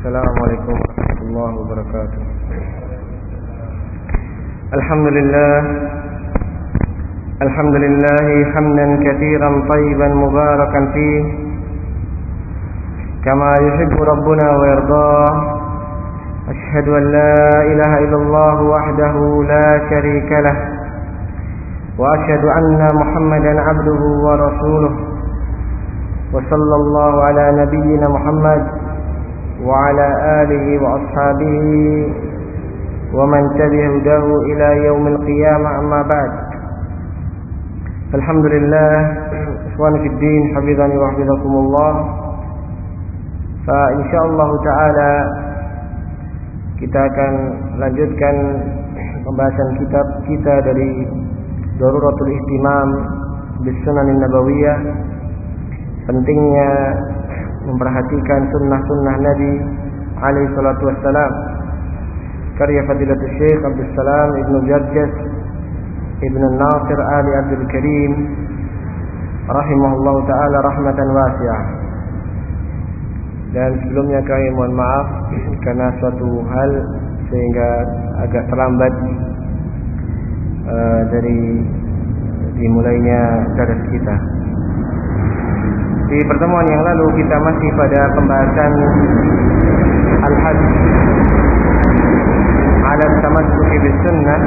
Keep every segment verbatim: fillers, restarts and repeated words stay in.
Assalamualaikum warahmatullahi wabarakatuh. Alhamdulillah Alhamdulillah hamdan katsiran tayyiban mubarakan fih kama yuhibbu rabbuna wa yardah. Ashhadu an la ilaha illallah wahdahu la syarika lah wa ashhadu anna Muhammadan abduhu wa rasuluh. Wa sallallahu ala nabiyyina Muhammad wa ala alihi wa ashabihi wa man tabi'a hudahu ila yaumil qiyamah, amma ba'd. Alhamdulillah, ikhwani fid din, hafizani wa hafizakumullah. Fa insyaallah taala kita akan lanjutkan pembahasan kitab kita dari Daruratul Ihtimam bis Sunanin Nabawiyah. Pentingnya memperhatikan sunnah-sunnah Nabi alaihi salatu wassalam, karya Fadilatul Syekh Abdul Salam Ibn Jarjas Ibn Nasir Ali Abdul Karim rahimahullahu ta'ala rahmatan wasi'ah. Dan sebelumnya kami mohon maaf karena suatu hal sehingga agak terlambat uh, dari dimulainya daras kita. Di pertemuan yang lalu kita masih pada pembahasan al-hadd ala tamassuki bis sunnah,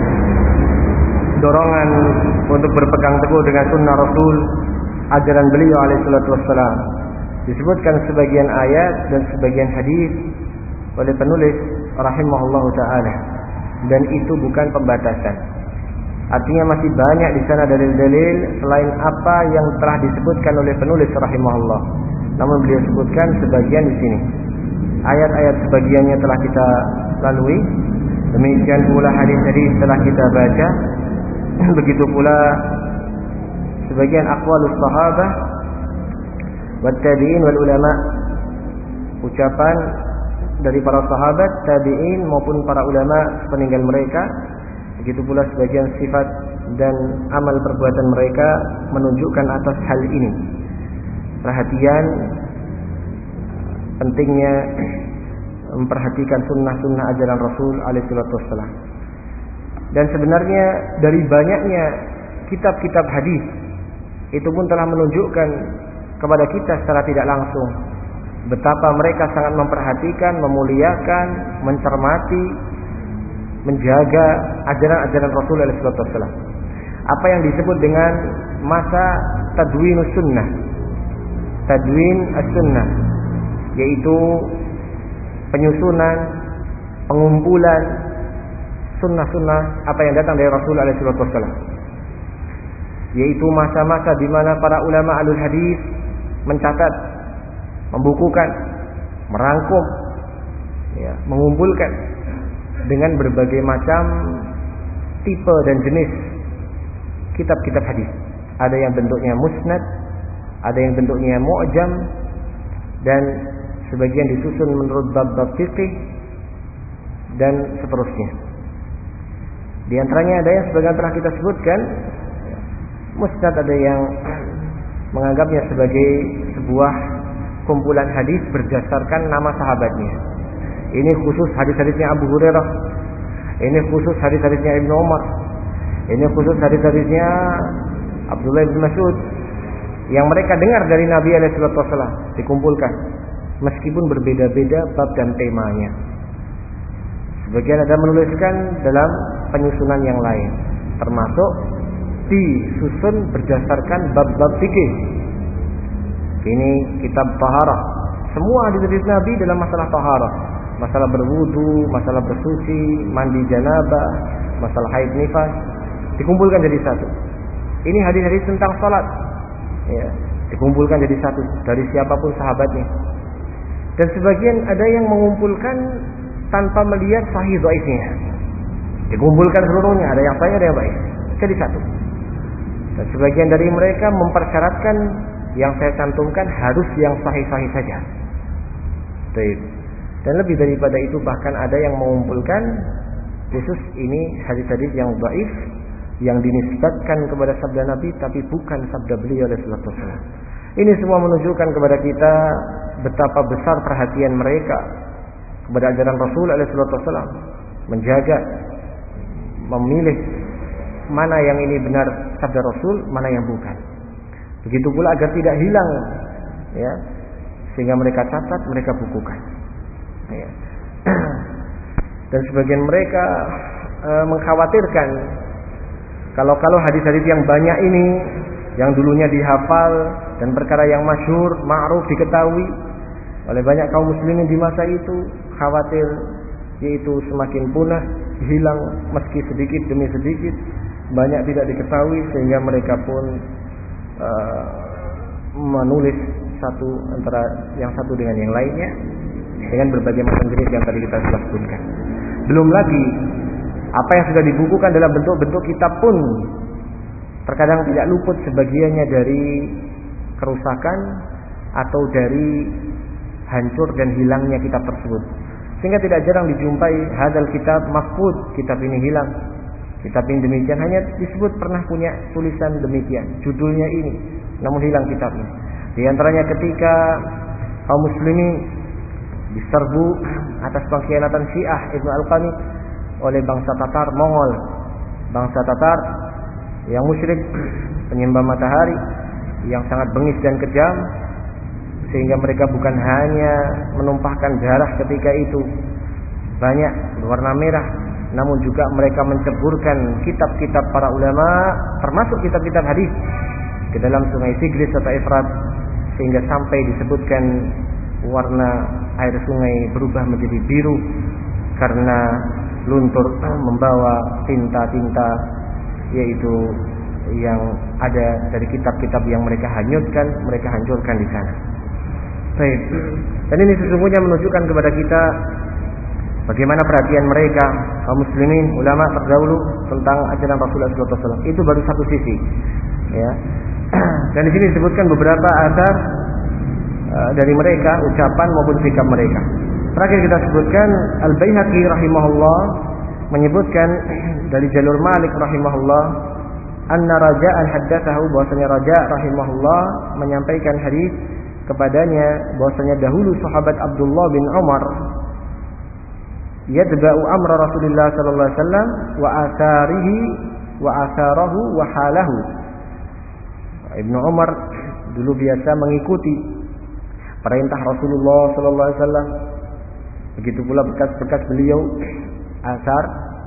dorongan untuk berpegang teguh dengan sunnah Rasul, ajaran beliau alaihi salatu wassalam. Disebutkan sebagian ayat dan sebagian hadis oleh penulis rahimahullahu taala, dan itu bukan pembatasan. Artinya masih banyak di sana dalil-dalil selain apa yang telah disebutkan oleh penulis rahimahullah. Namun beliau sebutkan sebagian di sini. Ayat-ayat sebagiannya telah kita lalui. Demikian pula hadis-hadis telah kita baca. Begitu pula sebagian aqwalus sahabah wat tabi'in wal ulama, ucapan dari para sahabat, tabi'in maupun para ulama peninggal mereka. Begitu pula sebagian sifat dan amal perbuatan mereka menunjukkan atas hal ini. Perhatian pentingnya memperhatikan sunnah-sunnah ajaran Rasul alaihi salatu wassalam. Dan sebenarnya dari banyaknya kitab-kitab hadis itu pun telah menunjukkan kepada kita secara tidak langsung betapa mereka sangat memperhatikan, memuliakan, mencermati, menjaga ajaran-ajaran Rasul alaihi salatu wassalam. Apa yang disebut dengan masa tadwinus sunnah, tadwin as-sunnah, yaitu penyusunan, pengumpulan sunnah-sunnah apa yang datang dari Rasul alaihi salatu wassalam. Yaitu masa-masa di mana para ulama alul hadis mencatat, membukukan, merangkum, ya, mengumpulkan dengan berbagai macam tipe dan jenis kitab-kitab hadis. Ada yang bentuknya musnad, ada yang bentuknya mu'jam, dan sebagian disusun menurut bab-bab fiqih dan seterusnya. Di antaranya ada yang sebagian telah kita sebutkan. Musnad ada yang menganggapnya sebagai sebuah kumpulan hadis berdasarkan nama sahabatnya. Ini khusus hadis-hadisnya Abu Hurairah, ini khusus hadis-hadisnya Ibnu Umar, ini khusus hadis-hadisnya Abdullah bin Mas'ud yang mereka dengar dari Nabi alaihi salatu wasallam, dikumpulkan meskipun berbeda-beda bab dan temanya. Sebagian ada menuliskan dalam penyusunan yang lain, termasuk disusun berdasarkan bab-bab fikih. Ini kitab taharah, semua hadis-hadis Nabi dalam masalah taharah, masalah berwudu, masalah bersuci, mandi janabah, masalah haid nifas, dikumpulkan jadi satu. Ini hadis-hadis tentang salat, ya, dikumpulkan jadi satu dari siapapun sahabatnya. Dan sebagian ada yang mengumpulkan tanpa melihat sahih dhaifnya, dikumpulkan seluruhnya, ada yang sahih ada yang dhaif, jadi satu. Dan sebagian dari mereka mempersyaratkan yang saya cantumkan harus yang sahih-sahih saja. Baik. Dan lebih daripada itu bahkan ada yang mengumpulkan khusus ini hadis-hadis yang dhaif yang dinisbatkan kepada sabda Nabi tapi bukan sabda beliau alaihi salatu wasallam. Ini semua menunjukkan kepada kita betapa besar perhatian mereka kepada ajaran Rasul alaihi wasallam, menjaga, memilih mana yang ini benar sabda Rasul, mana yang bukan. Begitu pula agar tidak hilang, ya, sehingga mereka catat, mereka bukukan. Ya. Dan sebagian mereka e, mengkhawatirkan kalau-kalau hadis-hadis yang banyak ini, yang dulunya dihafal dan perkara yang masyhur, ma'ruf, diketahui oleh banyak kaum muslimin di masa itu, khawatir yaitu semakin punah, hilang meski sedikit demi sedikit, banyak tidak diketahui, sehingga mereka pun uh, menulis satu antara yang satu dengan yang lainnya dengan berbagai macam jenis yang tadi kita sudah sebutkan. Belum lagi apa yang sudah dibukukan dalam bentuk-bentuk kitab pun terkadang tidak luput sebagiannya dari kerusakan atau dari hancur dan hilangnya kitab tersebut. Sehingga tidak jarang dijumpai hadal kitab mahfud, kitab ini hilang, kitab ini demikian, hanya disebut pernah punya tulisan demikian, judulnya ini, namun hilang kitabnya. Di antaranya ketika kaum muslimin diserbu atas pengkhianatan Syiah Ibnu Al-Qani oleh bangsa Tatar Mongol, bangsa Tatar yang musyrik, penyembah matahari, yang sangat bengis dan kejam, sehingga mereka bukan hanya menumpahkan darah ketika itu banyak berwarna merah, namun juga mereka menceburkan kitab-kitab para ulama, termasuk kitab-kitab hadis, ke dalam sungai Tigris atau Efrat, sehingga sampai disebutkan warna air sungai berubah menjadi biru karena luntur membawa tinta-tinta, yaitu yang ada dari kitab-kitab yang mereka hanyutkan, mereka hancurkan di sana. Baik. Dan ini sesungguhnya menunjukkan kepada kita bagaimana perhatian mereka kaum muslimin, ulama terdahulu tentang ajaran Rasulullah shallallahu alaihi wasallam. Itu baru satu sisi, ya. Dan di sini disebutkan beberapa asar uh, dari mereka, ucapan maupun sikap mereka. Terakhir kita sebutkan Al-Baihaqi rahimahullah menyebutkan dari jalur Malik rahimahullah, anna Raja'an haddatsahu, bahwasanya Raja' rahimahullah menyampaikan hadis kepadanya bahwasanya dahulu sahabat Abdullah bin Umar yatba'u amra Rasulullah sallallahu alaihi wasallam wa atharihi wa atharahu wa halahu. Ibnu Umar dulu biasa mengikuti perintah Rasulullah sallallahu alaihi wasallam, begitu pula bekas-bekas beliau, asar,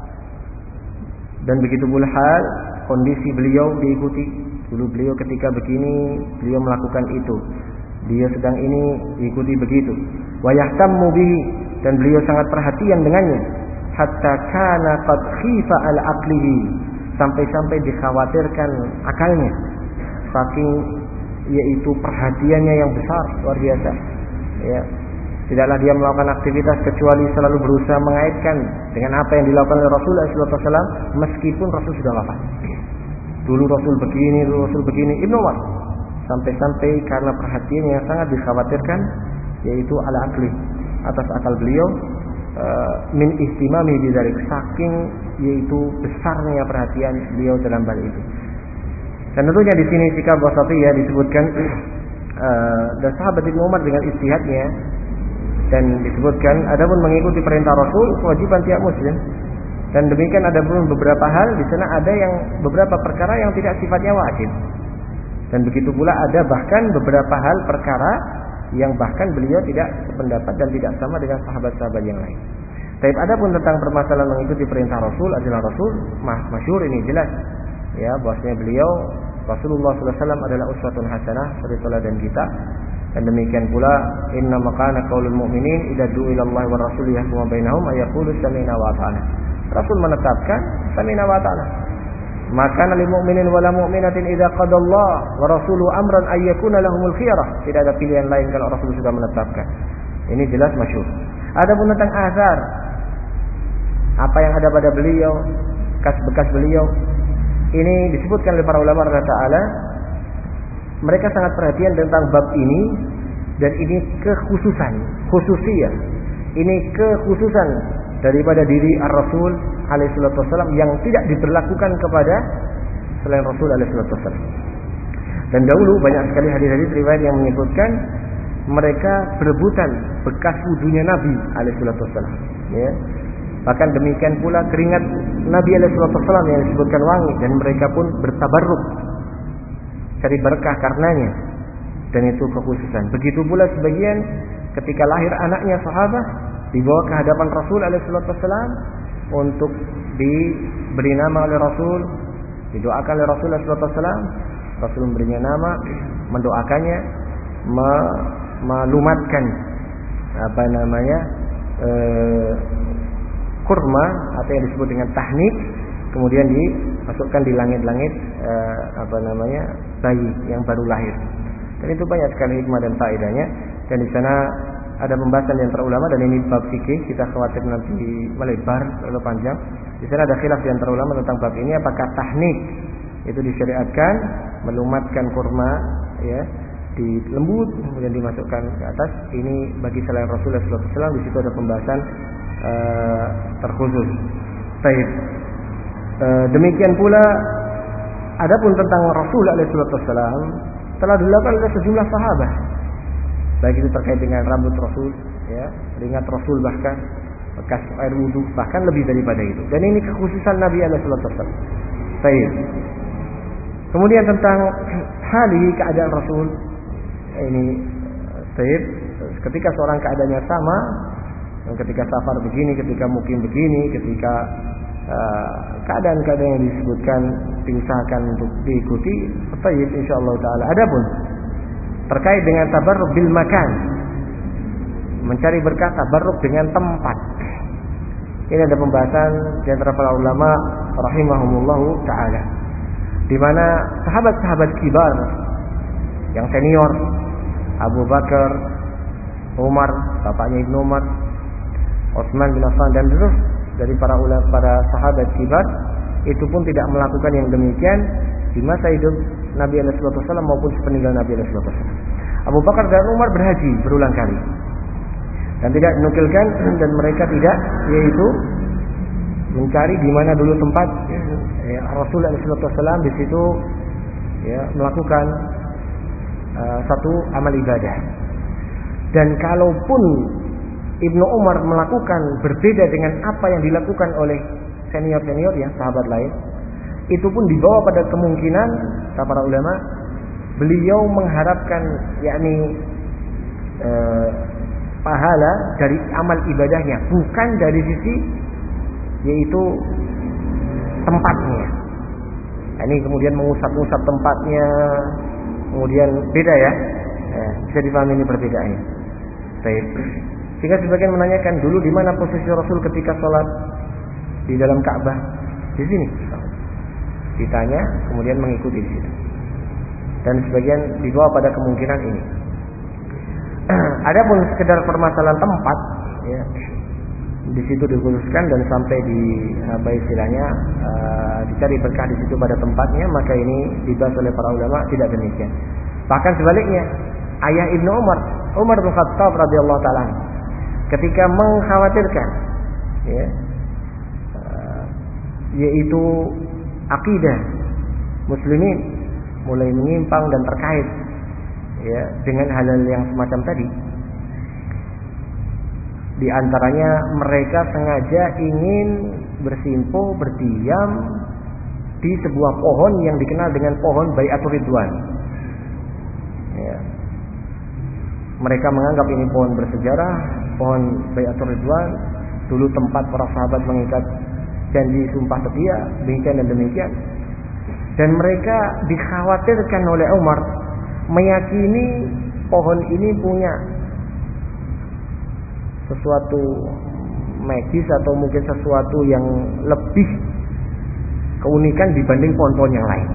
dan begitu pula hal kondisi beliau diikuti. Dulu beliau ketika begini, beliau melakukan itu, dia sedang ini, diikuti begitu. Wa yahtammu bihi, dan beliau sangat perhatian dengannya. Hatta kana qad khifa al aqlihi, sampai-sampai dikhawatirkan akalnya, saking yaitu perhatiannya yang besar, luar biasa. Ya, tidaklah dia melakukan aktivitas kecuali selalu berusaha mengaitkan dengan apa yang dilakukan oleh Rasulullah shallallahu alaihi wasallam, meskipun Rasul sudah wafat. Dulu Rasul begini, dulu Rasul begini. Ibnu Umar sampai-sampai karena perhatiannya yang sangat dikhawatirkan, yaitu ala akli, atas akal beliau, uh, min ihtimami bidzalik, saking yaitu besarnya perhatian beliau dalam hal itu. Dan tentunya di sini sikap wasatiyah disebutkan uh, dan sahabat Ibnu Umar dengan ijtihadnya, dan disebutkan adapun mengikuti perintah Rasul kewajiban tiap muslim. Dan demikian ada pun beberapa hal di sana, ada yang beberapa perkara yang tidak sifatnya wajib. Dan begitu pula ada bahkan beberapa hal perkara yang bahkan beliau tidak sependapat dan tidak sama dengan sahabat-sahabat yang lain. Tapi adapun tentang permasalahan mengikuti perintah Rasul, ajaran Rasul, masyhur ini jelas, ya, bahwasanya beliau Rasulullah sallallahu alaihi wasallam adalah uswatun hasanah, suri teladan kita. Dan demikian pula inna maqana qaulul mu'minin idza du'a ila Allah wa rasulih yahkum bainahum ay yaqulu sami'na wa ata'na. Rasul menetapkan sami'na wa ata'na. Maka lil mu'minin wala mu'minatin idza qada Allah wa rasuluhu amran ay yakuna lahumul khiyarah. Tidak ada pilihan lain kalau Rasul sudah menetapkan. Ini jelas masyhur. Adapun tentang azar, apa yang ada pada beliau, bekas-bekas beliau, ini disebutkan oleh para ulama radhiyallahu ta'ala. Mereka sangat perhatian tentang bab ini, dan ini kekhususan, khususiyah. Ini kekhususan daripada diri Ar-Rasul alaihi salatu wasallam yang tidak diberlakukan kepada selain Rasul alaihi salatu wasallam. Dan dahulu banyak sekali hadis-hadis riwayat yang menyebutkan mereka berebutan bekas wudunya Nabi alaihi salatu wasallam, ya. Bahkan demikian pula keringat Nabi alaihi salatu wasallam yang disebutkan wangi, dan mereka pun bertabarruk cari berkah karenanya, dan itu kekhususan. Begitu pula sebagian ketika lahir anaknya sahabat dibawa ke hadapan Rasul alaihi salatu wasallam untuk diberi nama oleh Rasul, didoakan oleh Rasul alaihi salatu wasallam. Rasul memberinya nama, mendoakannya, melumatkan apa namanya e, kurma atau yang disebut dengan tahnik, kemudian dimasukkan di langit-langit e, apa namanya bayi yang baru lahir. Dan itu banyak sekali hikmah dan faedahnya. Dan di sana ada pembahasan di antara ulama, dan ini bab fikih, kita khawatir nanti melebar terlalu panjang. Di sana ada khilaf di antara ulama tentang bab ini, apakah tahnik itu disyariatkan, melumatkan kurma, ya, dilembut kemudian dimasukkan ke atas. Ini bagi selain Rasulullah sallallahu alaihi wasallam, di situ ada pembahasan uh, terkhusus. Baik. Uh, demikian pula adapun tentang Rasul alaihi wasallam telah dilakukan oleh sejumlah sahabat. Baik itu terkait dengan rambut Rasul, ya, keringat Rasul, bahkan bekas air wudu, bahkan lebih daripada itu. Dan ini kekhususan Nabi alaihi wasallam. Baik. Kemudian tentang hali keadaan Rasul ini, baik, ketika seorang keadaannya sama, ketika safar begini, ketika mukim begini, ketika uh, keadaan-keadaan yang disebutkan diusahakan untuk diikuti, baik, insyaallah taala. Adapun terkait dengan tabarruk bil makan, mencari berkah tabarruk dengan tempat, ini ada pembahasan di antara para ulama rahimahumullahu taala, di mana sahabat-sahabat kibar yang senior, Abu Bakar, Umar, bapaknya Ibnu Umar, Utsman bin Affan, dan terus dari para ulama, para sahabat kibar, itu pun tidak melakukan yang demikian di masa hidup Nabi alaihi wasallam maupun sepeninggal Nabi alaihi wasallam. Abu Bakar dan Umar berhaji berulang kali dan tidak dinukilkan, dan mereka tidak, yaitu mencari di mana dulu tempat ya, Rasul alaihi wasallam di situ, ya, melakukan uh, satu amal ibadah. Dan kalaupun Ibnu Umar melakukan berbeda dengan apa yang dilakukan oleh senior-senior ya sahabat lain, itu pun dibawa pada kemungkinan kata para ulama, beliau mengharapkan yakni uh, pahala dari amal ibadahnya, bukan dari sisi yaitu tempatnya. Nah, ini kemudian mengusap-usap tempatnya, kemudian beda ya. Nah, bisa dipahami ini perbedaannya. Baik. Sehingga sebagian menanyakan dulu di mana posisi Rasul ketika sholat di dalam Ka'bah. Di sini. Ditanya, kemudian mengikuti di situ. Dan sebagian dibawa pada kemungkinan ini. Adapun sekedar permasalahan tempat, ya, di situ dikhususkan dan sampai di apa istilahnya uh, dicari berkah di situ pada tempatnya, maka ini dibahas oleh para ulama tidak demikian. Bahkan sebaliknya, ayah Ibnu Umar, Umar bin Khattab radhiyallahu taala, ketika mengkhawatirkan, ya, uh, yaitu akidah muslimin mulai menyimpang dan terkait, ya, dengan hal-hal yang semacam tadi. Di antaranya mereka sengaja ingin bersimpuh, berdiam di sebuah pohon yang dikenal dengan pohon Bai'atur Ridwan. Ya. Mereka menganggap ini pohon bersejarah, pohon Bai'atur Ridwan, dulu tempat para sahabat mengikat janji sumpah setia, demikian dan demikian. Dan mereka dikhawatirkan oleh Umar meyakini pohon ini punya sesuatu magis atau mungkin sesuatu yang lebih keunikan dibanding pohon-pohon yang lain,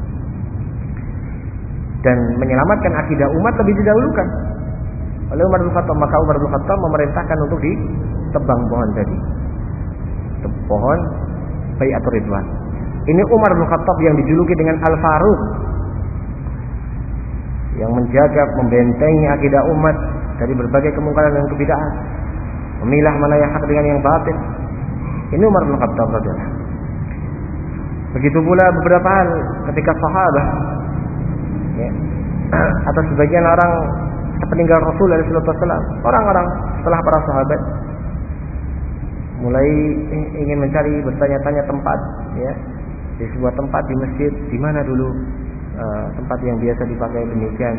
dan menyelamatkan akidah umat lebih didahulukan oleh Umar bin Khattab. Maka Umar bin Khattab memerintahkan untuk ditebang pohon tadi, pohon Bai'atur Ridwan. Ini Umar bin Khattab yang dijuluki dengan Al-Faruq, yang menjaga, membentengi akidah umat dari berbagai kemungkaran dan kebid'ahan, memilah mana yang hak dengan yang batil. Ini Umar bin Khattab radhiyallahu. Begitu pula beberapa hal ketika sahabat, ya, atau sebagian orang sepeninggal Rasul alaihi wasallam, orang-orang setelah para sahabat mulai ingin mencari, bertanya-tanya tempat, ya, di sebuah tempat di masjid, di mana dulu uh, tempat yang biasa dipakai demikian.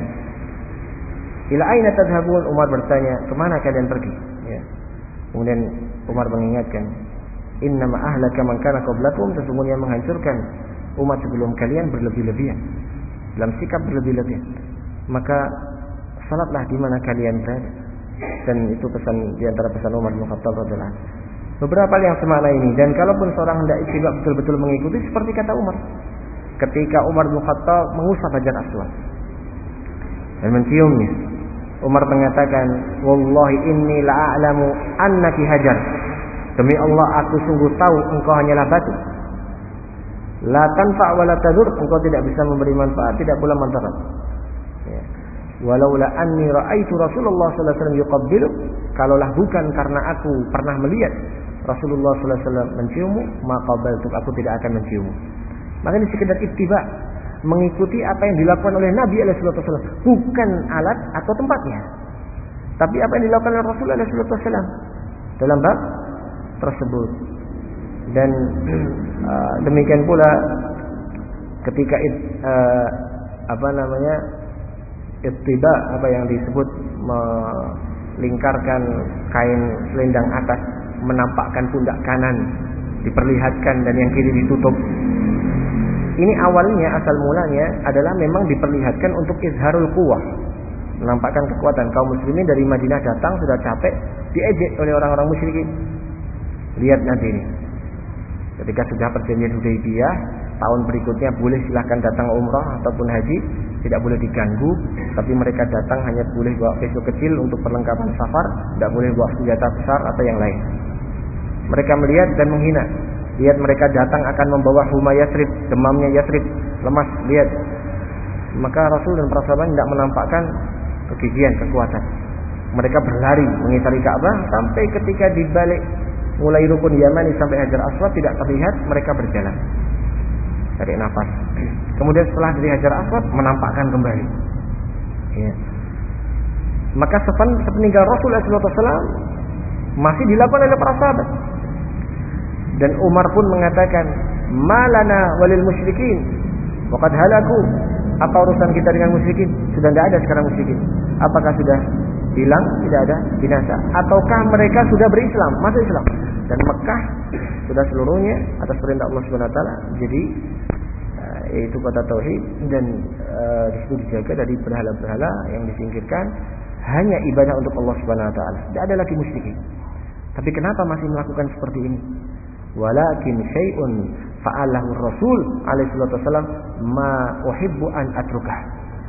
Ila aina tadhhabun? Umar bertanya, kemana kalian pergi? Ya. Kemudian Umar mengingatkan, innama ahlaka man kana qablakum, sesungguhnya menghancurkan umat sebelum kalian berlebih-lebihan, dalam sikap berlebih-lebihan. Maka salatlah di mana kalian berada. Dan itu pesan di antara pesan Umar bin Khattab radhiyallahu anhu. Beberapa yang semakna ini, dan kalaupun seorang hendak ittiba betul-betul mengikuti seperti kata Umar. Ketika Umar bin Khattab mengusap Hajar Aswad dan menciumnya, Umar mengatakan, wallahi inni la'alamu annaki hajar. Demi Allah, aku sungguh tahu engkau hanyalah batu. La tanfa' wa la tadur, engkau tidak bisa memberi manfaat, tidak pula manfaat. Ya. Walaula anni ra'aitu Rasulullah sallallahu alaihi wasallam yuqabbilu, kalaulah bukan karena aku pernah melihat Rasulullah sallallahu alaihi wasallam menciummu, maka qabaltu, aku tidak akan menciummu. Maka ini sekedar ittiba, mengikuti apa yang dilakukan oleh Nabi alaihi wasallam, bukan alat atau tempatnya, tapi apa yang dilakukan oleh Rasul alaihi wasallam dalam bab tersebut. Dan uh, demikian pula ketika it, uh, apa namanya ittiba, apa yang disebut melingkarkan kain selendang atas, menampakkan pundak kanan diperlihatkan dan yang kiri ditutup. Ini awalnya, asal mulanya adalah memang diperlihatkan untuk izharul quwwah, menampakkan kekuatan. Kaum muslimin dari Madinah datang sudah capek, diejek oleh orang-orang musyrikin. Lihat nanti ini, ketika sudah perjanjian Hudaybiyah, tahun berikutnya boleh silahkan datang umrah ataupun haji, tidak boleh diganggu, tapi mereka datang hanya boleh bawa pisau kecil untuk perlengkapan safar, tidak boleh bawa senjata besar atau yang lain. Mereka melihat dan menghina. Lihat mereka datang akan membawa huma Yasrib, demamnya Yasrib, lemas, lihat. Maka Rasul dan para sahabat tidak menampakkan kegigihan, kekuatan. Mereka berlari mengitari Ka'bah sampai ketika di balik mulai rukun Yamani sampai Hajar Aswad tidak terlihat, mereka berjalan tarik nafas. Kemudian setelah dari Hajar Aswad menampakkan kembali. Ya. Maka sepeninggal Rasul sallallahu alaihi wasallam masih dilakukan oleh para sahabat. Dan Umar pun mengatakan, malana walil musyrikin waqad halaku. Apa urusan kita dengan musyrikin? Sudah tidak ada sekarang musyrikin. Apakah sudah hilang? Tidak ada, binasa. Ataukah mereka sudah berislam, masuk Islam? Dan Mekah sudah seluruhnya atas perintah Allah Subhanahu wa taala jadi uh, yaitu kota tauhid, dan uh, disitu dijaga dari berhala-berhala yang disingkirkan, hanya ibadah untuk Allah Subhanahu wa taala. Tidak ada lagi musyrikin. Tapi kenapa masih melakukan seperti ini? Walakin syai'un fa'alahu Rasul alaihi wasallam ma uhibbu an atrukah.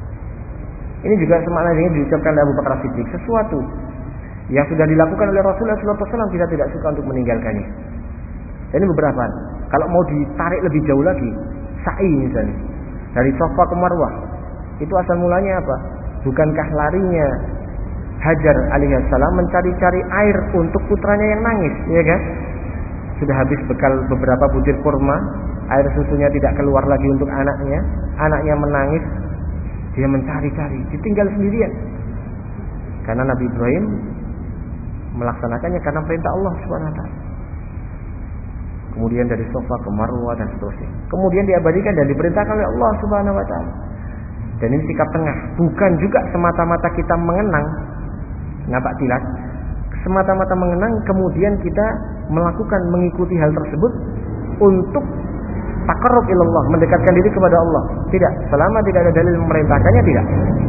Ini juga semakna dengan diucapkan oleh Abu Bakar Siddiq, sesuatu yang sudah dilakukan oleh Rasul alaihi wasallam kita tidak suka untuk meninggalkannya. Ini beberapa. Kalau mau ditarik lebih jauh lagi, sa'i misalnya dari Safa ke Marwah, itu asal mulanya apa? Bukankah larinya Hajar alaihissalam mencari-cari air untuk putranya yang nangis, ya kan? Sudah habis bekal beberapa butir kurma, air susunya tidak keluar lagi untuk anaknya, anaknya menangis, dia mencari-cari, ditinggal sendirian. Karena Nabi Ibrahim melaksanakannya karena perintah Allah Subhanahu wa taala. Kemudian dari Safa ke Marwah dan seterusnya. Kemudian diabadikan dan diperintahkan oleh Allah Subhanahu wa taala. Dan ini sikap tengah, bukan juga semata-mata kita mengenang, nampak tilas, semata-mata mengenang kemudian kita melakukan mengikuti hal tersebut untuk taqarrub ilallah, mendekatkan diri kepada Allah. Tidak, selama tidak ada dalil memerintahkannya, tidak.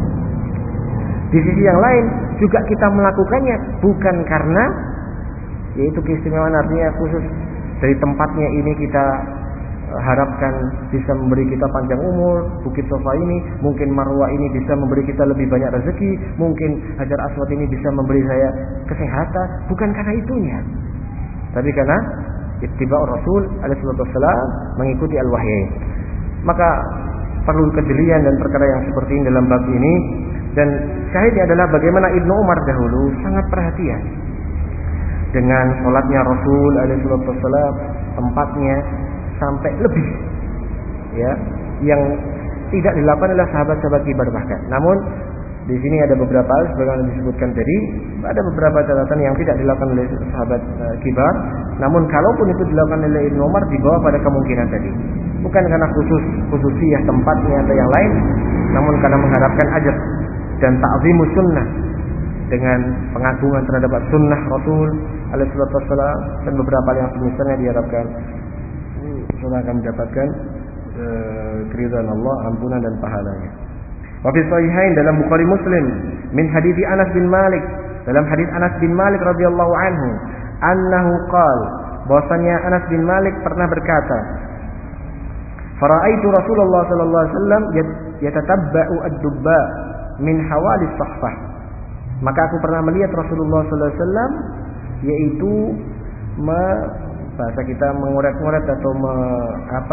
Di sisi yang lain juga kita melakukannya bukan karena yaitu keistimewaan, artinya khusus dari tempatnya ini kita harapkan bisa memberi kita panjang umur, Bukit Safa ini, mungkin Marwah ini bisa memberi kita lebih banyak rezeki, mungkin Hajar Aswad ini bisa memberi saya kesehatan, bukan karena itunya. Tapi karena ittiba' Rasul alaihi wasallam, mengikuti al-wahyain. Maka perlu kejelian dan perkara yang seperti ini dalam bab ini. Dan syahidnya adalah bagaimana Ibnu Umar dahulu sangat perhatian dengan sholatnya Rasul alaihi wasallam, tempatnya sampai lebih, ya, yang tidak dilakukan oleh sahabat-sahabat kibar bahkan. Namun Di sini ada beberapa hal sebagaimana disebutkan tadi, ada beberapa catatan yang tidak dilakukan oleh sahabat uh, kibar. Namun kalaupun itu dilakukan oleh Ibnu Umar dibawa pada kemungkinan tadi. Bukan karena khusus khususiyah tempatnya atau yang lain, namun karena mengharapkan ajab dan ta'zimus sunnah dengan pengagungan terhadap sunnah Rasul alaihi wasallam dan beberapa hal yang semisalnya diharapkan saudara akan mendapatkan uh, keridhaan Allah, ampunan dan pahalanya. Wa fi sahihain dalam Bukhari Muslim min hadits Anas bin Malik, dalam hadis Anas bin Malik radhiyallahu anhu, annahu qala, bahwasanya Anas bin Malik pernah berkata, fara'aitu Rasulullah sallallahu alaihi wasallam yatatabba'u ad-dubba min hawalis sahfah. Maka aku pernah melihat Rasulullah sallallahu alaihi wasallam yaitu me, bahasa kita mengoret-ngoret atau me, apa?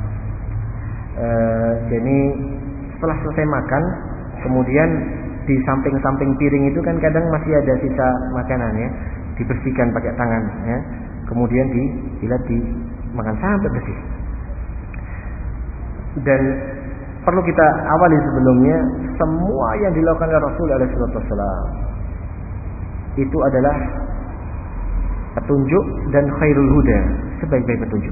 Uh, jadi setelah selesai makan, kemudian di samping-samping piring itu kan kadang masih ada sisa makanan ya, dibersihkan pakai tangan ya, kemudian di bila dimakan sampai bersih. Dan perlu kita awali sebelumnya, semua yang dilakukan oleh Rasul alaihi wasallam itu adalah petunjuk dan khairul huda, sebaik-baik petunjuk.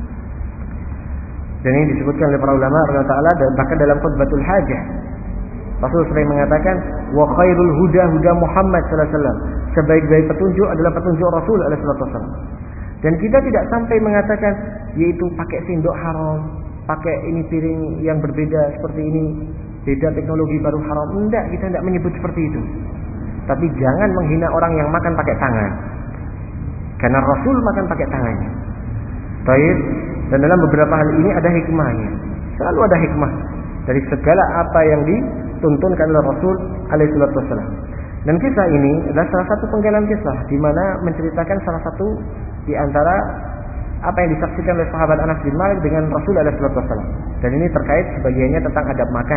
Dan ini disebutkan oleh para ulama radhiyallahu ta'ala, dan bahkan dalam khutbatul hajah Rasul sering mengatakan wa khairul huda huda Muhammad sallallahu alaihi wasallam, sebaik-baik petunjuk adalah petunjuk Rasul alaihi wasallam. Dan kita tidak sampai mengatakan yaitu pakai sendok haram, pakai ini piring yang berbeda seperti ini, beda teknologi baru haram. Enggak, kita tidak menyebut seperti itu. Tapi jangan menghina orang yang makan pakai tangan, karena Rasul makan pakai tangannya. Baik. Dan dalam beberapa hal ini ada hikmahnya. Selalu ada hikmah dari segala apa yang dituntunkan oleh Rasul alaihi wasallam. Dan kisah ini adalah salah satu penggalan kisah di mana menceritakan salah satu di antara apa yang disaksikan oleh sahabat Anas bin Malik dengan Rasul alaihi wasallam. Dan ini terkait sebagiannya tentang adab makan.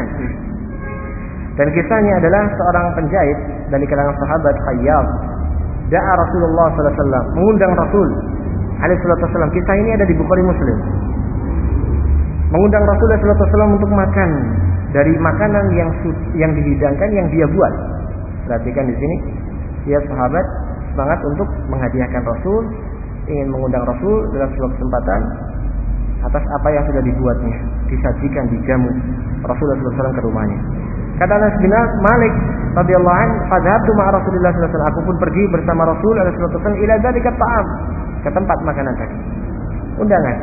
Dan kisahnya adalah seorang penjahit dari kalangan sahabat Khayyab da'a Rasulullah sallallahu alaihi wasallam, mengundang Rasul alaihi wasallam. Kisah ini ada di Bukhari Muslim. Mengundang Rasul alaihi wasallam untuk makan dari makanan yang yang dihidangkan yang dia buat. Perhatikan di sini, dia sahabat semangat untuk menghadiahkan Rasul, ingin mengundang Rasul dalam sebuah kesempatan atas apa yang sudah dibuatnya, disajikan, dijamu Rasul alaihi wasallam ke rumahnya. Kata Anas bin Malik radhiyallahu anhu, "Fadhabtu ma'a Rasulillah sallallahu alaihi wasallam." Aku pun pergi bersama Rasul alaihi wasallam ila dzalika ta'am, ke tempat makanan tadi, undangan.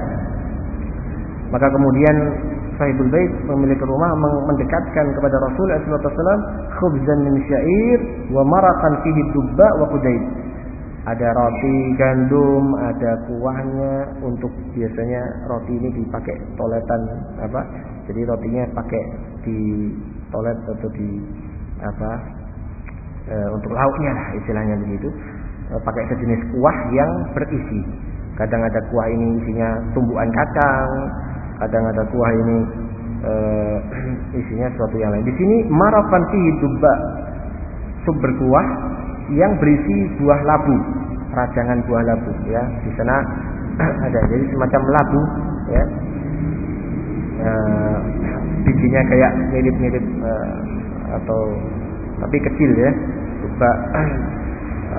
Maka kemudian sahibul bait, pemilik rumah, mendekatkan kepada Rasul alaihi wasallam khubzan min syair wa maraqan fihi dubba wa qudaid. Ada roti gandum, ada kuahnya. Untuk biasanya roti ini dipakai toletan apa? Jadi rotinya pakai di tolet atau di apa? E, untuk lauknya lah istilahnya begitu. E, pakai sejenis kuah yang berisi. Kadang ada kuah ini isinya tumbuhan kacang, kadang ada kuah ini e, isinya sesuatu yang lain. Di sini marafan fihi dubba, sup berkuah yang berisi buah labu, rajangan buah labu ya. Di sana ada jadi semacam labu ya. E, bijinya kayak mirip-mirip e, atau tapi kecil ya. Dubba e,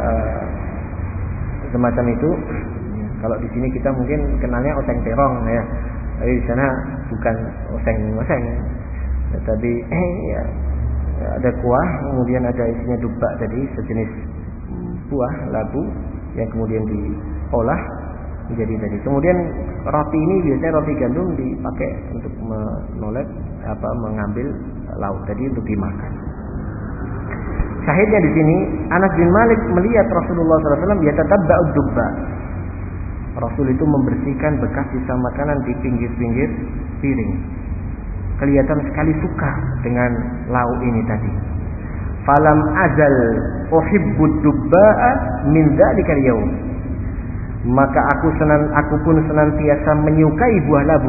semacam itu. Kalau di sini kita mungkin kenalnya oseng terong ya. Tapi di sana bukan oseng-oseng. Tetapi eh, ya, ada kuah, kemudian ada isinya dubba tadi, sejenis buah labu yang kemudian diolah menjadi tadi. Kemudian roti ini biasanya roti gandum dipakai untuk menolak apa mengambil lauk tadi untuk dimakan. Syahidnya di sini Anas bin Malik melihat Rasulullah sallallahu alaihi wasallam yatatabba'ud dubba. Rasul itu membersihkan bekas sisa makanan di pinggir-pinggir piring. Kelihatan sekali suka dengan lauk ini tadi. Falam azal uhibbud dubba'a min dzalikal yaum. Maka aku senan aku pun senantiasa menyukai buah labu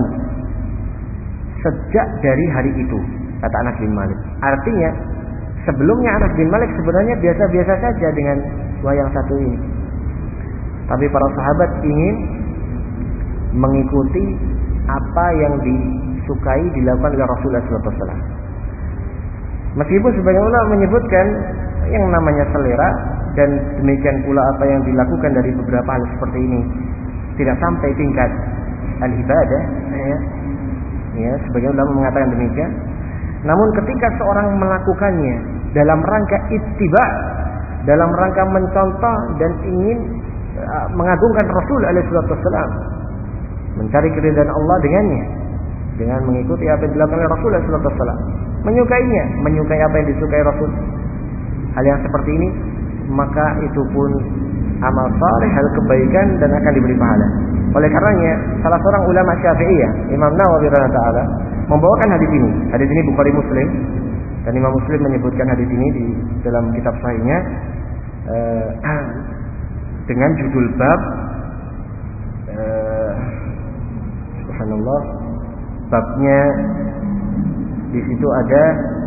sejak dari hari itu, kata Anas bin Malik. Artinya sebelumnya Anas bin Malik sebenarnya biasa-biasa saja dengan buah yang satu ini. Tapi para sahabat ingin mengikuti apa yang disukai dilakukan oleh Rasulullah sallallahu alaihi wasallam. Meskipun sebagian ulama menyebutkan yang namanya selera dan demikian pula apa yang dilakukan dari beberapa hal seperti ini tidak sampai tingkat al-ibadah, ya. Ya, sebagian ulama mengatakan demikian. Namun ketika seorang melakukannya dalam rangka ittiba, dalam rangka mencontoh dan ingin uh, mengagungkan Rasul alaihi wasallam, mencari keridhaan Allah dengannya, dengan mengikuti apa yang dilakukan oleh Rasul alaihi wasallam, menyukainya, menyukai apa yang disukai Rasul, hal yang seperti ini, maka itu pun amal saleh, hal kebaikan dan akan diberi pahala. Oleh karenanya salah seorang ulama Syafi'iyah, Imam Nawawi rahimahullah taala, membawakan hadis ini. Hadis ini Bukhari Muslim, dan Imam Muslim menyebutkan hadis ini di dalam kitab sahihnya eh, dengan judul bab eh, subhanallah, babnya di situ ada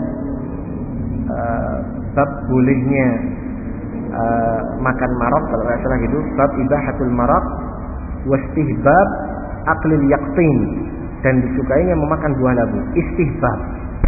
uh, bab bolehnya uh, makan maraq, kalau tidak salah gitu, bab ibahatul maraq wastihbab aklil yaqtin, dan disukainya memakan buah labu. Istihbab,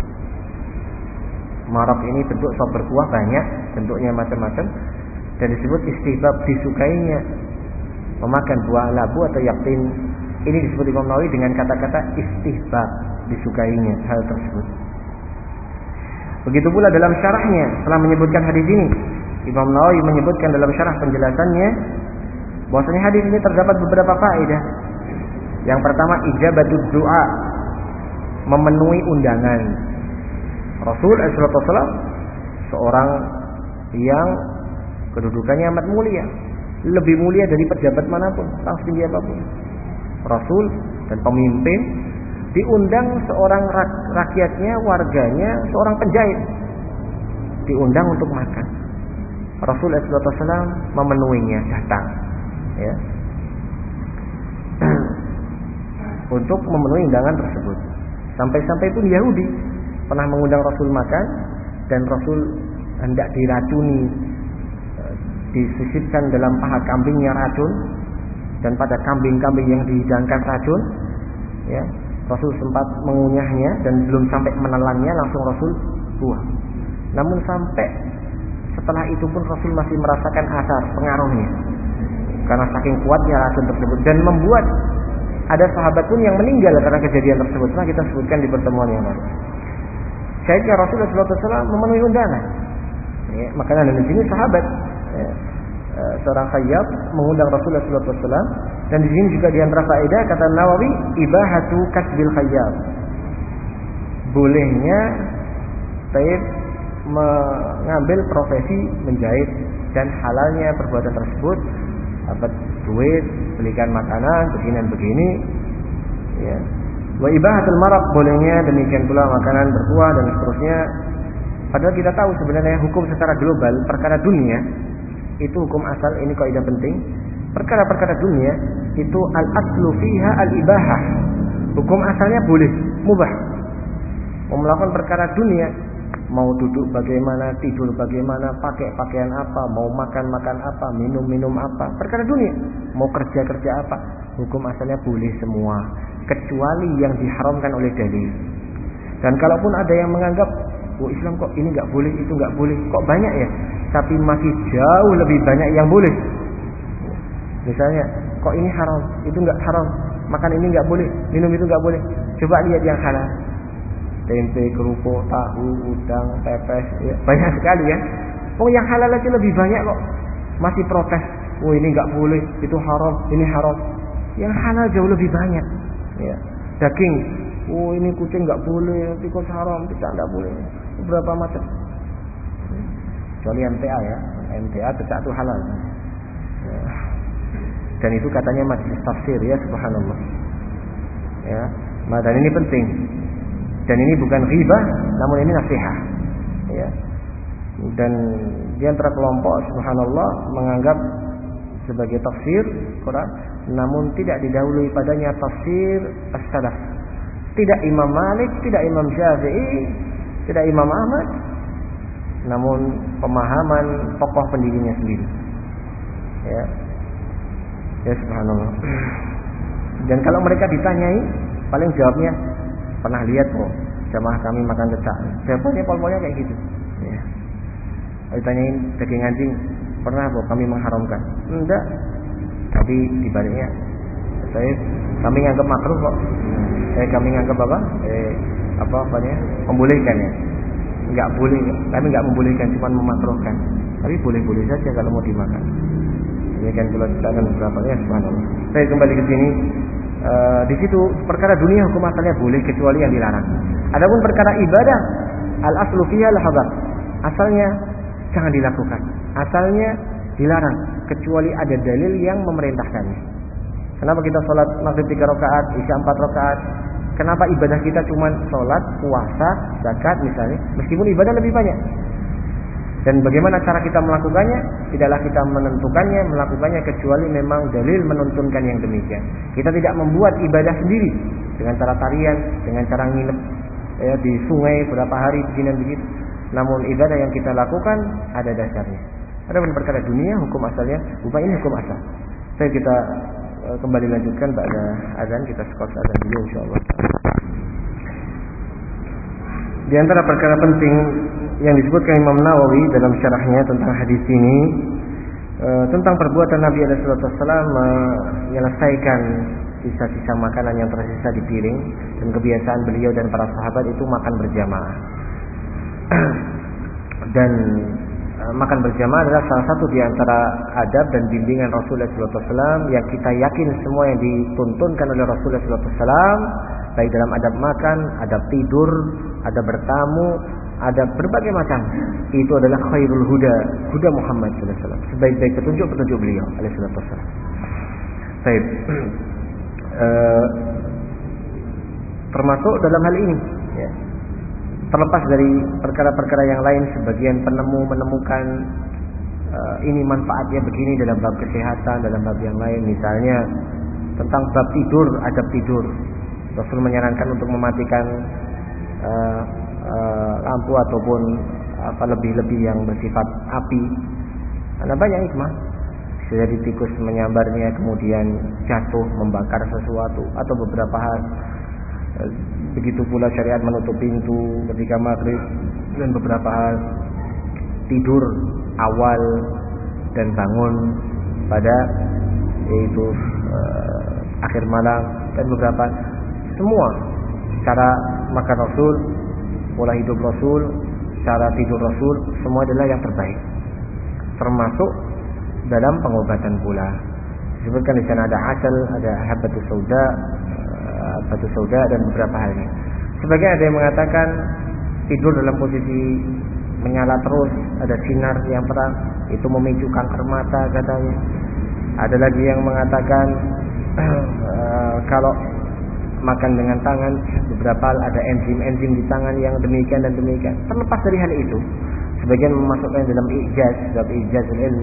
maraq ini bentuk sop berkuah banyak, bentuknya macam-macam, dan disebut istihbab, disukainya memakan buah labu atau yaqtin. Ini disebut Imam Nawawi dengan kata-kata istihbab, disukainya hal tersebut. Begitu pula dalam syarahnya setelah menyebutkan hadis ini, Imam Nawawi menyebutkan dalam syarah penjelasannya bahwasanya hadis ini terdapat beberapa faedah. Yang pertama, ijabatud du'a, memenuhi undangan. Rasul sallallahu alaihi wasallam seorang yang kedudukannya amat mulia, lebih mulia dari pejabat manapun, entah setinggi apapun. Rasul dan pemimpin diundang seorang rakyatnya, warganya, seorang penjahit diundang untuk makan. Rasul sallallahu alaihi wasallam memenuhinya, datang, ya, untuk memenuhi undangan tersebut. Sampai-sampai pun Yahudi pernah mengundang Rasul makan, dan Rasul hendak diracuni, disisipkan dalam paha kambingnya racun, dan pada kambing-kambing yang dihidangkan racun, ya, Rasul sempat mengunyahnya dan belum sampai menelannya langsung Rasul buang. Namun sampai setelah itu pun Rasul masih merasakan asar pengaruhnya, karena saking kuatnya racun tersebut, dan membuat ada sahabat pun yang meninggal karena kejadian tersebut. Nah, kita sebutkan di pertemuan yang lalu. Syahidnya Rasulullah sallallahu alaihi wasallam memenuhi undangan. Ya, makanya di sini sahabat, ya, seorang khayyab mengundang Rasulullah sallallahu alaihi wasallam, dan di sini juga di antara faedah kata Nawawi, ibahatu kasbil khayyab, bolehnya taib mengambil profesi menjahit, dan halalnya perbuatan tersebut, dapat duit, belikan makanan begini begini, ya. Wa ibahatul maraq, bolehnya demikian pula makanan berkuah dan seterusnya. Padahal kita tahu sebenarnya hukum secara global perkara dunia itu hukum asal, ini kaidah penting. Perkara-perkara dunia itu al-aslu fiha al-ibahah. Hukum asalnya boleh, mubah. Mau melakukan perkara dunia, mau duduk bagaimana, tidur bagaimana, pakai pakaian apa, mau makan-makan apa, minum-minum apa, perkara dunia. Mau kerja-kerja apa, hukum asalnya boleh semua, kecuali yang diharamkan oleh dalil. Dan kalaupun ada yang menganggap, oh Islam kok ini enggak boleh, itu enggak boleh, kok banyak ya, tapi masih jauh lebih banyak yang boleh. Misalnya, kok ini haram, itu enggak haram, makan ini enggak boleh, minum itu enggak boleh. Coba lihat yang halal. Tempe, kerupuk, tahu, udang, pepes, ya, banyak sekali ya. Oh, yang halal aja lebih banyak kok. Masih protes. Oh, ini enggak boleh, itu haram, ini haram. Yang halal jauh lebih banyak. Ya. Daging. Oh, ini kucing enggak boleh, tikus haram, tidak enggak boleh. Beberapa macam. Kecuali M T A ya. M T A tidak itu halal. Ya. Dan itu katanya majelis tafsir ya, subhanallah. Ya. Nah, dan ini penting. Dan ini bukan ghibah, namun ini nasihat. Ya. Dan di antara kelompok subhanallah menganggap sebagai tafsir Quran, namun tidak didahului padanya tafsir as-salaf. Tidak Imam Malik, tidak Imam Syafi'i, tidak Imam Ahmad, namun pemahaman tokoh pendirinya sendiri. Ya. Ya subhanallah. Dan kalau mereka ditanyai, paling jawabnya, pernah lihat kok jamaah kami makan cecak. Jawabannya pol-polnya kayak gitu. Ya. Ditanyain daging anjing, pernah bu kami mengharamkan? Enggak. Tapi dibaliknya, saya kami nganggap makruh kok. Saya kami nganggap apa? Eh, apa apanya? Membolehkan ya. Enggak boleh, kami enggak membolehkan, cuma memakruhkan. Tapi boleh-boleh saja kalau mau dimakan. Demikian pula kita akan beberapa ya, subhanallah. Saya kembali ke sini. E, di situ perkara dunia hukum asalnya boleh kecuali yang dilarang. Adapun perkara ibadah, al aslu fiha al hadar. Asalnya jangan dilakukan. Asalnya dilarang kecuali ada dalil yang memerintahkannya. Kenapa kita sholat maghrib tiga rakaat, isya empat rakaat? Kenapa ibadah kita cuma sholat, puasa, zakat misalnya, meskipun ibadah lebih banyak? Dan bagaimana cara kita melakukannya? Tidaklah kita menentukannya, melakukannya kecuali memang dalil menuntunkan yang demikian. Kita tidak membuat ibadah sendiri dengan cara tarian, dengan cara nginep ya, di sungai berapa hari begini dan begitu. Namun ibadah yang kita lakukan ada dasarnya. Adapun perkara dunia hukum asalnya, bukan ini hukum asal. Saya kita uh, kembali lanjutkan pada azan, kita skors azan dulu insyaallah. Di antara perkara penting yang disebutkan Imam Nawawi dalam syarahnya tentang hadis ini, e, tentang perbuatan Nabi alaihi wasallam menyelesaikan sisa-sisa makanan yang tersisa di piring, dan kebiasaan beliau dan para sahabat itu makan berjamaah. Dan e, makan berjamaah adalah salah satu di antara adab dan bimbingan Rasulullah sallallahu alaihi wasallam yang kita yakin semua yang dituntunkan oleh Rasulullah sallallahu alaihi wasallam, baik dalam adab makan, adab tidur, adab bertamu, ada berbagai macam. Itu adalah khairul huda, huda Muhammad sallallahu alaihi wasallam, sebaik-baik petunjuk-petunjuk beliau alaihi wasallam. Baik. E, termasuk dalam hal ini ya. Terlepas dari perkara-perkara yang lain, sebagian penemu menemukan e, ini manfaatnya begini dalam bab kesehatan, dalam bab yang lain, misalnya tentang bab tidur, adab tidur. Rasul menyarankan untuk mematikan e, Uh, lampu ataupun apa lebih-lebih yang bersifat api. Karena banyak hikmah. Bisa jadi tikus menyambarnya kemudian jatuh membakar sesuatu atau beberapa hal. Uh, begitu pula syariat menutup pintu ketika maghrib, dan beberapa hal tidur awal dan bangun pada yaitu uh, akhir malam, dan beberapa semua cara makan Rasul, pola hidup Rasul, cara tidur Rasul, semua adalah yang terbaik. Termasuk dalam pengobatan pula. Disebutkan di sana ada asal, ada habbatus sauda, habbatus sauda dan beberapa halnya. Sebagian ada yang mengatakan tidur dalam posisi menyala terus, ada sinar yang terang, itu memicu kanker mata katanya. Ada lagi yang mengatakan uh, kalau makan dengan tangan, beberapa ada enzim-enzim di tangan yang demikian dan demikian. Terlepas dari hal itu, sebagian memasukkan dalam ijaz, dalam ijazul ilm.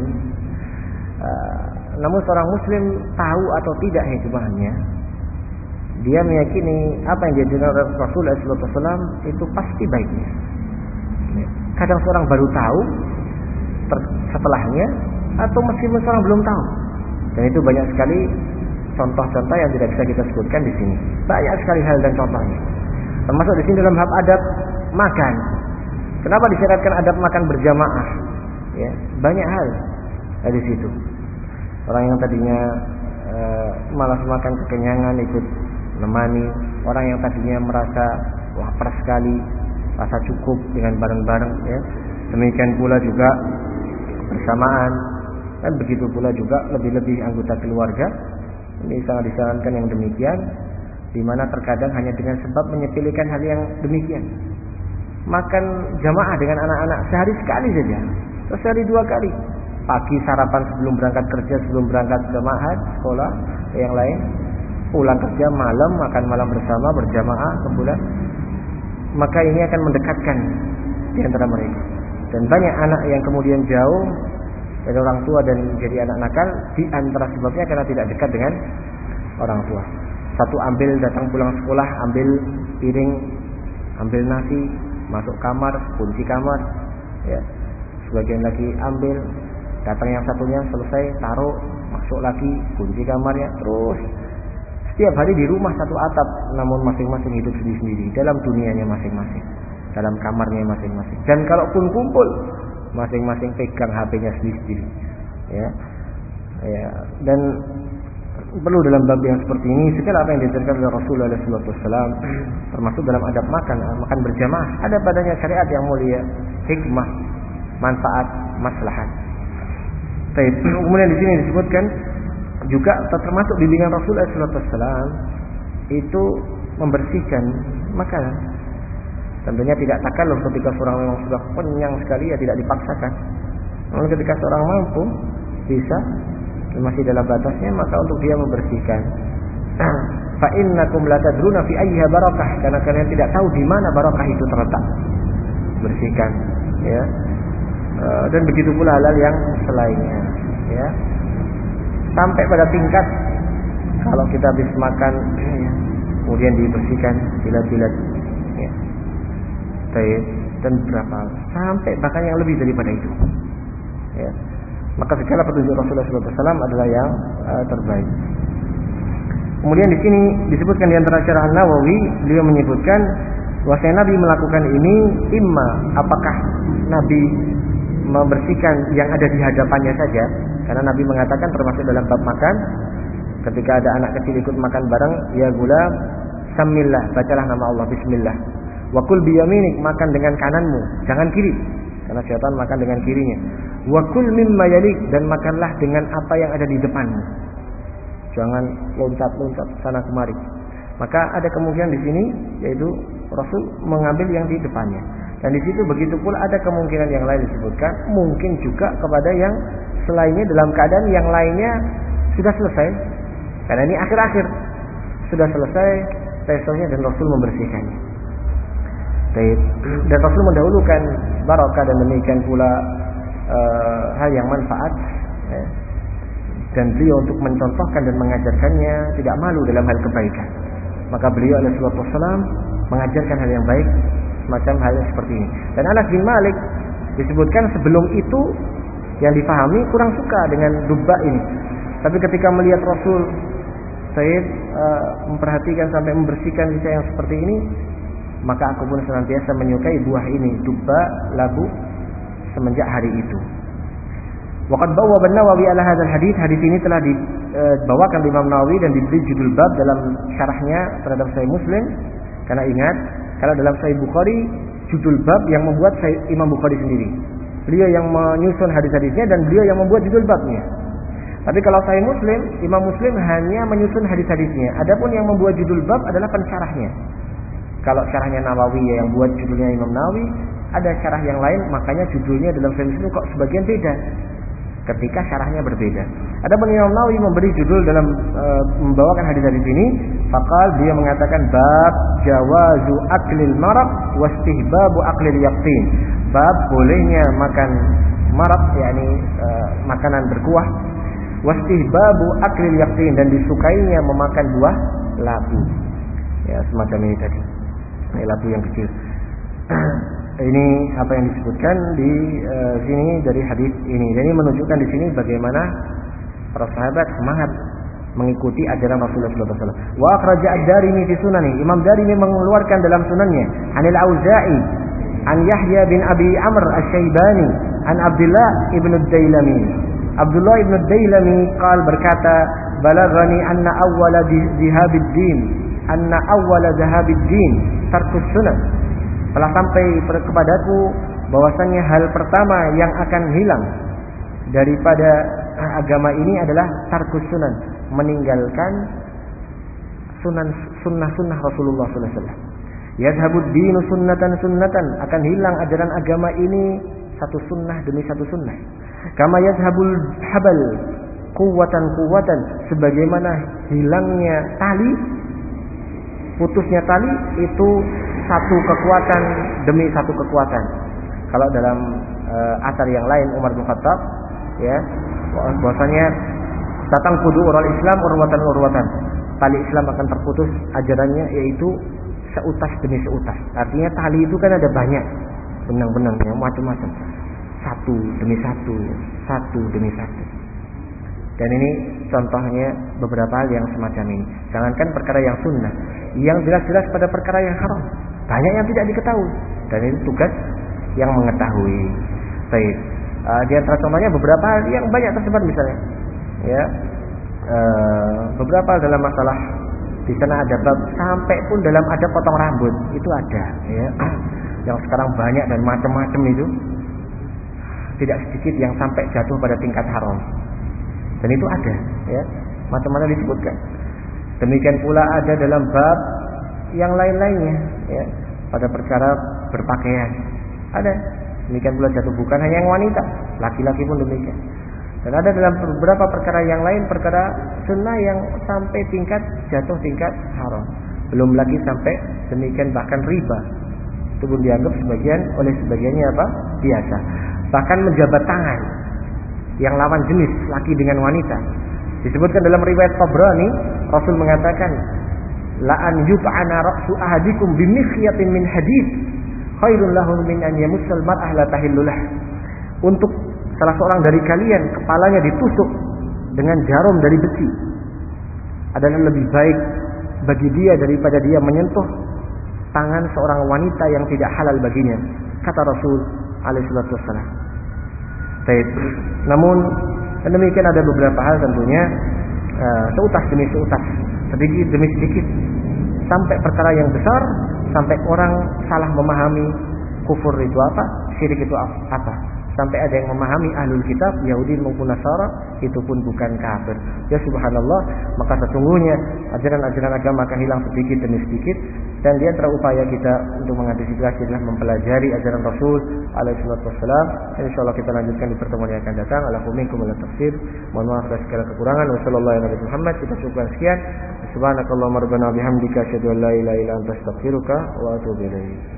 Uh, namun seorang muslim tahu atau tidak hikmahnya, dia meyakini apa yang diajarkan oleh Rasulullah sallallahu alaihi wasallam itu pasti baiknya. Kadang seorang baru tahu ter- setelahnya, atau meskipun seorang belum tahu. Dan itu banyak sekali contoh-contoh yang tidak bisa kita sebutkan di sini. Banyak sekali hal dan contohnya. Termasuk di sini dalam bab adab makan. Kenapa disyaratkan adab makan berjamaah? Ya, banyak hal dari situ. Orang yang tadinya e, malas makan kekenyangan ikut menemani. Orang yang tadinya merasa lapar sekali, rasa cukup dengan bareng-bareng. Ya. Demikian pula juga bersamaan. Dan begitu pula juga lebih-lebih anggota keluarga. Ini sangat disarankan yang demikian, di mana terkadang hanya dengan sebab menyepelekan hal yang demikian. Makan jamaah dengan anak-anak sehari sekali saja, atau sehari dua kali. Pagi sarapan sebelum berangkat kerja, sebelum berangkat ke ma'had, sekolah, yang lain. Pulang kerja malam, makan malam bersama, berjamaah, sebulan. Maka ini akan mendekatkan di antara mereka. Dan banyak anak yang kemudian jauh dari orang tua dan jadi anak nakal, di antara sebabnya karena tidak dekat dengan orang tua. Satu ambil datang pulang sekolah, ambil piring, ambil nasi, masuk kamar, kunci kamar, ya. Sebagian lagi ambil, datang yang satunya selesai, taruh, masuk lagi, kunci kamarnya, terus Tiap hari di rumah satu atap, namun masing-masing hidup sendiri-sendiri dalam dunianya masing-masing, dalam kamarnya masing-masing. Dan kalaupun kumpul, masing-masing pegang H P-nya sendiri-sendiri. Ya, ya. Dan perlu dalam bab yang seperti ini segala apa yang diajarkan oleh Rasulullah shallallahu alaihi wasallam, termasuk dalam adab makan, makan berjamaah, ada padanya syariat yang mulia, hikmah, manfaat, maslahat. Baik, kemudian di sini disebutkan juga termasuk bimbingan Rasulullah shallallahu alaihi wasallam itu membersihkan makanan. Tentunya tidak takalluf ketika seorang memang sudah kenyang sekali, ya tidak dipaksakan. Namun ketika seorang mampu, bisa, masih dalam batasnya, maka untuk dia membersihkan. Fa innakum la tadruna fi ayyiha barakah, karena kalian tidak tahu di mana barakah itu terletak. Bersihkan, ya. Dan begitu pula halal yang selainnya, ya. Sampai pada tingkat kalau kita habis makan, ya, kemudian dibersihkan jilat-jilat, ya. Dan berapa? Sampai bahkan yang lebih daripada itu, ya. Maka segala petunjuk Rasulullah shallallahu alaihi wasallam adalah yang uh, terbaik. Kemudian di sini disebutkan di antara syarah Nawawi, beliau menyebutkan bahwa Nabi melakukan ini imma apakah Nabi membersihkan yang ada di hadapannya saja, karena Nabi mengatakan termasuk dalam bab makan, ketika ada anak kecil ikut makan bareng, ya gulam, samillah, bacalah nama Allah, bismillah. Wa kul biyaminik, makan dengan kananmu, jangan kiri, karena syaitan makan dengan kirinya. Wa kul mimma yalik, dan makanlah dengan apa yang ada di depanmu. Jangan loncat-loncat sana kemari. Maka ada kemungkinan di sini, yaitu Rasul mengambil yang di depannya. Dan di situ begitu pula ada kemungkinan yang lain disebutkan, mungkin juga kepada yang selainnya dalam keadaan yang lainnya sudah selesai. Karena ini akhir-akhir sudah selesai pesonya dan Rasul membersihkannya. Dan Rasul mendahulukan barakah dan demikian pula Uh, hal yang manfaat, ya. Dan beliau untuk mencontohkan dan mengajarkannya tidak malu dalam hal kebaikan. Maka beliau alaihi wasallam mengajarkan hal yang baik semacam hal yang seperti ini. Dan Anas bin Malik disebutkan sebelum itu yang dipahami kurang suka dengan dubba ini, tapi ketika melihat Rasul Sayyid uh, memperhatikan sampai membersihkan sisa yang seperti ini, maka aku pun senantiasa menyukai buah ini, dubba, labu, semenjak hari itu. Waqad bawwab an-Nawawi ala hadzal hadits, hadis ini telah dibawakan oleh Imam Nawawi dan diberi judul bab dalam syarahnya terhadap Sahih Muslim. Karena ingat, kalau dalam Sahih Bukhari judul bab yang membuat Imam Bukhari sendiri. Beliau yang menyusun hadis-hadisnya dan beliau yang membuat judul babnya. Tapi kalau Sahih Muslim, Imam Muslim hanya menyusun hadis-hadisnya. Adapun yang membuat judul bab adalah pensyarahnya. Kalau syarahnya Nawawi ya yang buat judulnya Imam Nawawi, ada syarah yang lain, makanya judulnya dalam Sahih Muslim kok sebagian beda ketika syarahnya berbeda. Adapun Imam Nawawi memberi judul dalam e, membawakan hadis-hadis ini, faqal dia mengatakan bab jawazu aklil maraq wastihbabu aklil yaqtin. Bab bolehnya makan maraq, yakni e, makanan berkuah, wastihbabu aklil yaqtin, dan disukainya memakan buah labu. Ya, semacam ini tadi. Ini labu yang kecil. Ini apa yang disebutkan di uh, sini dari hadis ini. Dan ini menunjukkan di sini bagaimana para sahabat semangat mengikuti ajaran Rasulullah sallallahu alaihi wasallam. Wa akhraja ad-Darimi fi sunani. Imam Darimi mengeluarkan dalam sunannya Anil Auza'i an Yahya bin Abi Amr Asy-Syaibani an Abdullah ibn ad-Dailami. Abdullah ibn ad-Dailami qal berkata, balaghani anna awwala dhahabid din anna awwala dhahabid din tarkus sunnah. Telah sampai kepadaku bahwasannya hal pertama yang akan hilang daripada agama ini adalah tarkus sunan, meninggalkan sunan sunnah-sunnah Rasulullah sallallahu alaihi wasallam. Yadhabud dinu sunnatan sunnatan, akan hilang ajaran agama ini satu sunnah demi satu sunnah. Kama yadhabul habal quwwatan quwwatan, sebagaimana hilangnya tali, putusnya tali itu satu kekuatan demi satu kekuatan. Kalau dalam uh, asar yang lain Umar bin Khattab, ya, bahwasanya datang kudu ural Islam urwatan urwatan, tali Islam akan terputus ajarannya, yaitu seutas demi seutas. Artinya tali itu kan ada banyak benang-benangnya macam-macam, satu demi satu, satu demi satu. Dan ini contohnya beberapa hal yang semacam ini. Jangankan perkara yang sunnah, yang jelas-jelas pada perkara yang haram, banyak yang tidak diketahui. Dan itu tugas yang mengetahui. Baik. Uh, di antara contohnya beberapa hal yang banyak tersebar misalnya, ya, uh, beberapa hal dalam masalah di sana ada bab sampai pun dalam ada potong rambut itu ada, ya, yang sekarang banyak dan macam-macam itu, tidak sedikit yang sampai jatuh pada tingkat haram. Dan itu ada, ya, macam-macam disebutkan. Demikian pula ada dalam bab yang lain-lainnya, ya, pada perkara berpakaian ada. Demikian pula jatuh bukan hanya yang wanita, laki-laki pun demikian. Dan ada dalam beberapa perkara yang lain, perkara sunnah yang sampai tingkat jatuh tingkat haram. Belum lagi sampai demikian bahkan riba. Itu pun dianggap sebagian oleh sebagiannya apa? Biasa. Bahkan menjabat tangan yang lawan jenis laki dengan wanita. Disebutkan dalam riwayat Tabrani, Rasul mengatakan, la an yut'ana ra'su ahadikum bimikhyatin min hadid khairun lahu min an yamussal mar'ah la tahillulah. Untuk salah seorang dari kalian kepalanya ditusuk dengan jarum dari besi adalah lebih baik bagi dia daripada dia menyentuh tangan seorang wanita yang tidak halal baginya, kata Rasul alaihi salatu wassalam. Baik. Namun demikian ada beberapa hal tentunya uh, seutas demi seutas, sedikit demi sedikit, sampai perkara yang besar, sampai orang salah memahami kufur itu apa, syirik itu apa. Sampai ada yang memahami ahlul kitab, Yahudi maupun Nasara, itu pun bukan kafir. Ya subhanallah, maka sesungguhnya ajaran-ajaran agama akan hilang sedikit demi sedikit. Dan di antara upaya kita untuk mengantisipasi adalah mempelajari ajaran Rasul alaihi salatu wassalam. Insyaallah kita lanjutkan di pertemuan yang akan datang. Alaikum minkum ala tafsir. Mohon maaf atas segala kekurangan. Wassallallahu ala Muhammad. Kita cukupkan sekian. Subhanakallahumma rabbana bihamdika asyhadu an la ilaha illa anta astaghfiruka wa atubu ilaik.